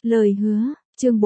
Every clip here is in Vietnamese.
Lời hứa, chương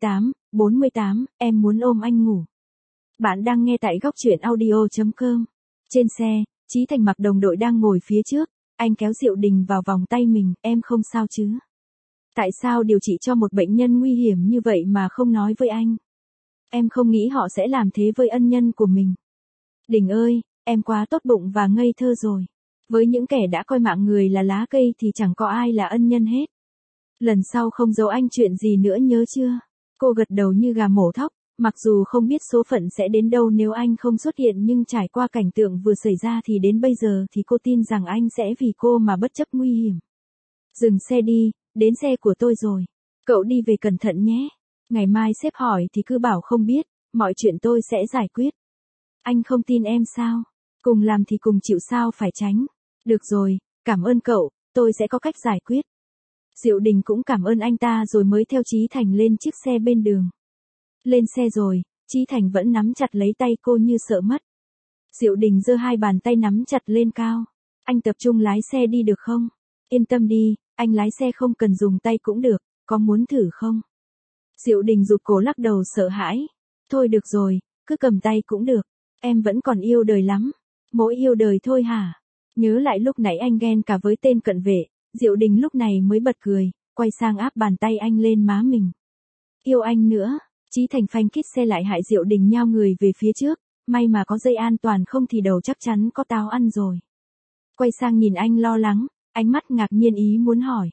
48, em muốn ôm anh ngủ. Bạn đang nghe tại góc truyện audio.com. Trên xe, Chí Thành mặc đồng đội đang ngồi phía trước, anh kéo Diệu Đình vào vòng tay mình, em không sao chứ? Tại sao điều trị cho một bệnh nhân nguy hiểm như vậy mà không nói với anh? Em không nghĩ họ sẽ làm thế với ân nhân của mình. Đình ơi, em quá tốt bụng và ngây thơ rồi. Với những kẻ đã coi mạng người là lá cây thì chẳng có ai là ân nhân hết. Lần sau không giấu anh chuyện gì nữa nhớ chưa? Cô gật đầu như gà mổ thóc, mặc dù không biết số phận sẽ đến đâu nếu anh không xuất hiện, nhưng trải qua cảnh tượng vừa xảy ra thì đến bây giờ thì cô tin rằng anh sẽ vì cô mà bất chấp nguy hiểm. Dừng xe đi, đến xe của tôi rồi. Cậu đi về cẩn thận nhé. Ngày mai sếp hỏi thì cứ bảo không biết, mọi chuyện tôi sẽ giải quyết. Anh không tin em sao? Cùng làm thì cùng chịu, sao phải tránh. Được rồi, cảm ơn cậu, tôi sẽ có cách giải quyết. Diệu Đình cũng cảm ơn anh ta rồi mới theo Chí Thành lên chiếc xe bên đường. Lên xe rồi, Chí Thành vẫn nắm chặt lấy tay cô như sợ mất. Diệu Đình giơ hai bàn tay nắm chặt lên cao. Anh tập trung lái xe đi được không? Yên tâm đi, anh lái xe không cần dùng tay cũng được, có muốn thử không? Diệu Đình rụt cổ lắc đầu sợ hãi. Thôi được rồi, cứ cầm tay cũng được, em vẫn còn yêu đời lắm. Mỗi yêu đời thôi hả? Nhớ lại lúc nãy anh ghen cả với tên cận vệ, Diệu Đình lúc này mới bật cười, quay sang áp bàn tay anh lên má mình. Yêu anh nữa. Chí Thành phanh kít xe lại, hại Diệu Đình nhao người về phía trước, may mà có dây an toàn không thì đầu chắc chắn có táo ăn rồi. Quay sang nhìn anh lo lắng, ánh mắt ngạc nhiên ý muốn hỏi.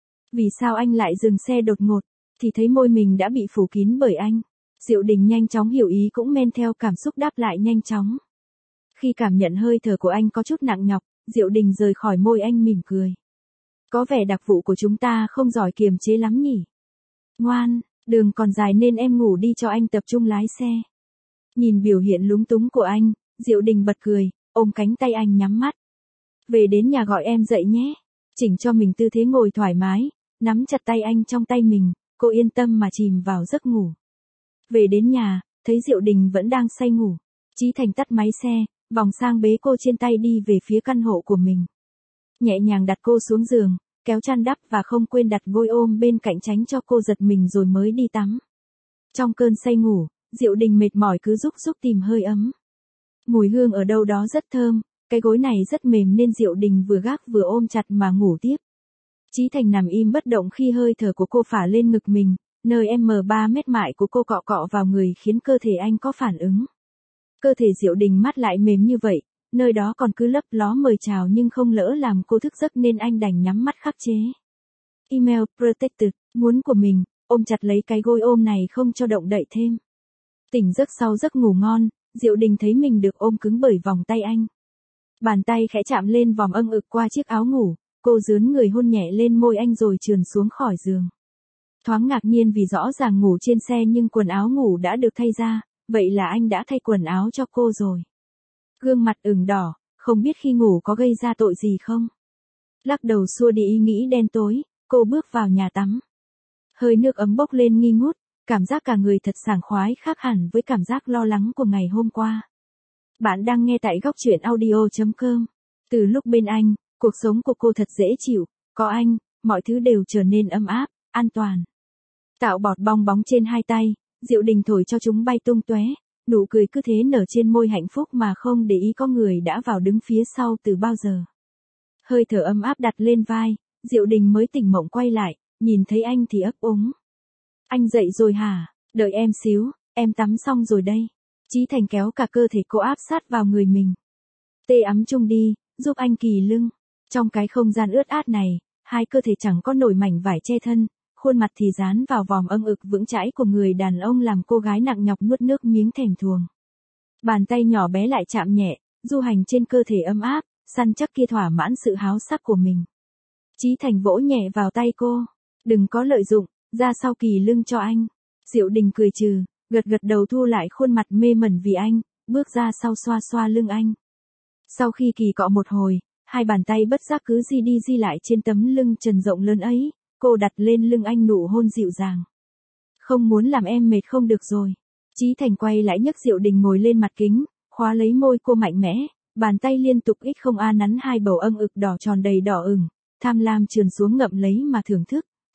Vì sao anh lại dừng xe đột ngột, thì thấy môi mình đã bị phủ kín bởi anh. Diệu Đình nhanh chóng hiểu ý cũng men theo cảm xúc đáp lại nhanh chóng. Khi cảm nhận hơi thở của anh có chút nặng nhọc, Diệu Đình rời khỏi môi anh mỉm cười. Có vẻ đặc vụ của chúng ta không giỏi kiềm chế lắm nhỉ. Ngoan, đường còn dài nên em ngủ đi cho anh tập trung lái xe. Nhìn biểu hiện lúng túng của anh, Diệu Đình bật cười, ôm cánh tay anh nhắm mắt. Về đến nhà gọi em dậy nhé. Chỉnh cho mình tư thế ngồi thoải mái, nắm chặt tay anh trong tay mình, cô yên tâm mà chìm vào giấc ngủ. Về đến nhà, thấy Diệu Đình vẫn đang say ngủ. Chí Thành tắt máy xe, vòng sang bế cô trên tay đi về phía căn hộ của mình. Nhẹ nhàng đặt cô xuống giường, kéo chăn đắp và không quên đặt gối ôm bên cạnh tránh cho cô giật mình rồi mới đi tắm. Trong cơn say ngủ, Diệu Đình mệt mỏi cứ rúc rúc tìm hơi ấm. Mùi hương ở đâu đó rất thơm, cái gối này rất mềm nên Diệu Đình vừa gác vừa ôm chặt mà ngủ tiếp. Chí Thành nằm im bất động khi hơi thở của cô phả lên ngực mình, nơi M3 mét mại của cô cọ cọ vào người khiến cơ thể anh có phản ứng. Cơ thể Diệu Đình mát lại mềm như vậy, nơi đó còn cứ lấp ló mời chào nhưng không lỡ làm cô thức giấc nên anh đành nhắm mắt khắc chế. Email protected, muốn của mình, ôm chặt lấy cái gối ôm này không cho động đậy thêm. Tỉnh giấc sau giấc ngủ ngon, Diệu Đình thấy mình được ôm cứng bởi vòng tay anh. Bàn tay khẽ chạm lên vòng âng ực qua chiếc áo ngủ, cô rướn người hôn nhẹ lên môi anh rồi trườn xuống khỏi giường. Thoáng ngạc nhiên vì rõ ràng ngủ trên xe nhưng quần áo ngủ đã được thay ra, vậy là anh đã thay quần áo cho cô rồi. Gương mặt ửng đỏ, không biết khi ngủ có gây ra tội gì không? Lắc đầu xua đi ý nghĩ đen tối, cô bước vào nhà tắm. Hơi nước ấm bốc lên nghi ngút, cảm giác cả người thật sảng khoái khác hẳn với cảm giác lo lắng của ngày hôm qua. Bạn đang nghe tại góc truyện audio.com. Từ lúc bên anh, cuộc sống của cô thật dễ chịu, có anh, mọi thứ đều trở nên ấm áp, an toàn. Tạo bọt bong bóng trên hai tay, Diệu Đình thổi cho chúng bay tung tóe, nụ cười cứ thế nở trên môi hạnh phúc mà không để ý có người đã vào đứng phía sau từ bao giờ. Hơi thở ấm áp đặt lên vai, Diệu Đình mới tỉnh mộng quay lại, nhìn thấy anh thì ấp úng. Anh dậy rồi hả? Đợi em xíu, em tắm xong rồi đây. Chí Thành kéo cả cơ thể cô áp sát vào người mình. Tê ấm chung đi, giúp anh kỳ lưng. Trong cái không gian ướt át này, hai cơ thể chẳng có nổi mảnh vải che thân, khuôn mặt thì dán vào vòm âng ực vững chãi của người đàn ông làm cô gái nặng nhọc nuốt nước miếng thèm thuồng. Bàn tay nhỏ bé lại chạm nhẹ, du hành trên cơ thể ấm áp, săn chắc kia thỏa mãn sự háo sắc của mình. Chí Thành vỗ nhẹ vào tay cô. Đừng có lợi dụng, ra sau kỳ lưng cho anh. Diệu Đình cười trừ, gật gật đầu thu lại khuôn mặt mê mẩn vì anh, bước ra sau xoa xoa lưng anh. Sau khi kỳ cọ một hồi, hai bàn tay bất giác cứ di đi di lại trên tấm lưng trần rộng lớn ấy, cô đặt lên lưng anh nụ hôn dịu dàng. Không muốn làm em mệt không được rồi. Chí Thành quay lại nhấc Diệu Đình ngồi lên mặt kính, khóa lấy môi cô mạnh mẽ, bàn tay liên tục nắn hai bầu âng ực đỏ tròn đầy đỏ ửng, tham lam trườn xuống ngậm lấy mà thưởng thức,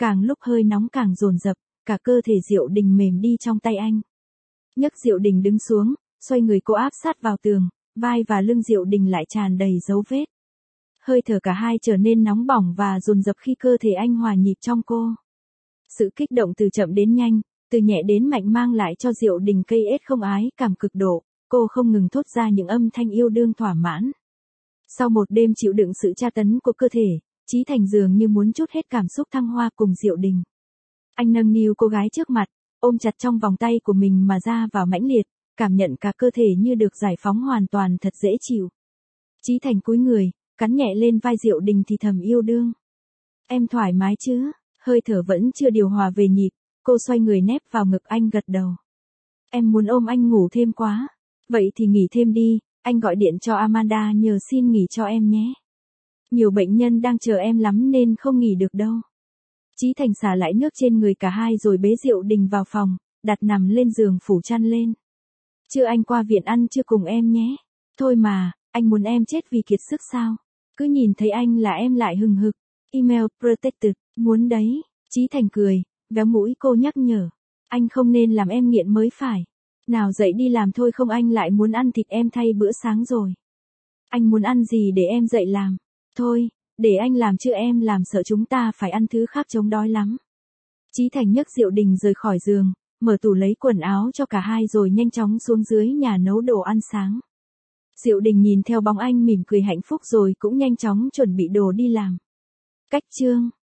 Càng lúc hơi nóng càng dồn dập, cả cơ thể Diệu Đình mềm đi trong tay anh. Nhấc Diệu Đình đứng xuống, xoay người cô áp sát vào tường, vai và lưng Diệu Đình lại tràn đầy dấu vết. Hơi thở cả hai trở nên nóng bỏng và dồn dập khi cơ thể anh hòa nhịp trong cô. Sự kích động từ chậm đến nhanh, từ nhẹ đến mạnh mang lại cho Diệu Đình cây ết không ái cảm cực độ, cô không ngừng thốt ra những âm thanh yêu đương thỏa mãn. Sau một đêm chịu đựng sự tra tấn của cơ thể, Chí Thành dường như muốn trút hết cảm xúc thăng hoa cùng Diệu Đình. Anh nâng niu cô gái trước mặt, ôm chặt trong vòng tay của mình mà ra vào mãnh liệt, cảm nhận cả cơ thể như được giải phóng hoàn toàn thật dễ chịu. Chí Thành cúi người, cắn nhẹ lên vai Diệu Đình thì thầm yêu đương. Em thoải mái chứ? Hơi thở vẫn chưa điều hòa về nhịp, cô xoay người nép vào ngực anh gật đầu. Em muốn ôm anh ngủ thêm quá. Vậy thì nghỉ thêm đi, anh gọi điện cho Amanda nhờ xin nghỉ cho em nhé. Nhiều bệnh nhân đang chờ em lắm nên không nghỉ được đâu. Chí Thành xả lại nước trên người cả hai rồi bế Diệu Đình vào phòng, đặt nằm lên giường phủ chăn lên. Chưa anh qua viện ăn trưa cùng em nhé. Thôi mà, anh muốn em chết vì kiệt sức sao? Cứ nhìn thấy anh là em lại hừng hực. Email protected, muốn đấy. Chí Thành cười, véo mũi cô nhắc nhở. Anh không nên làm em nghiện mới phải. Nào dậy đi làm thôi không anh lại muốn ăn thịt em thay bữa sáng rồi. Anh muốn ăn gì để em dậy làm. Thôi, để anh làm chứ em làm sợ chúng ta phải ăn thứ khác chống đói lắm. Chí Thành nhấc Diệu Đình rời khỏi giường, mở tủ lấy quần áo cho cả hai rồi nhanh chóng xuống dưới nhà nấu đồ ăn sáng. Diệu Đình nhìn theo bóng anh mỉm cười hạnh phúc rồi cũng nhanh chóng chuẩn bị đồ đi làm. Cách chương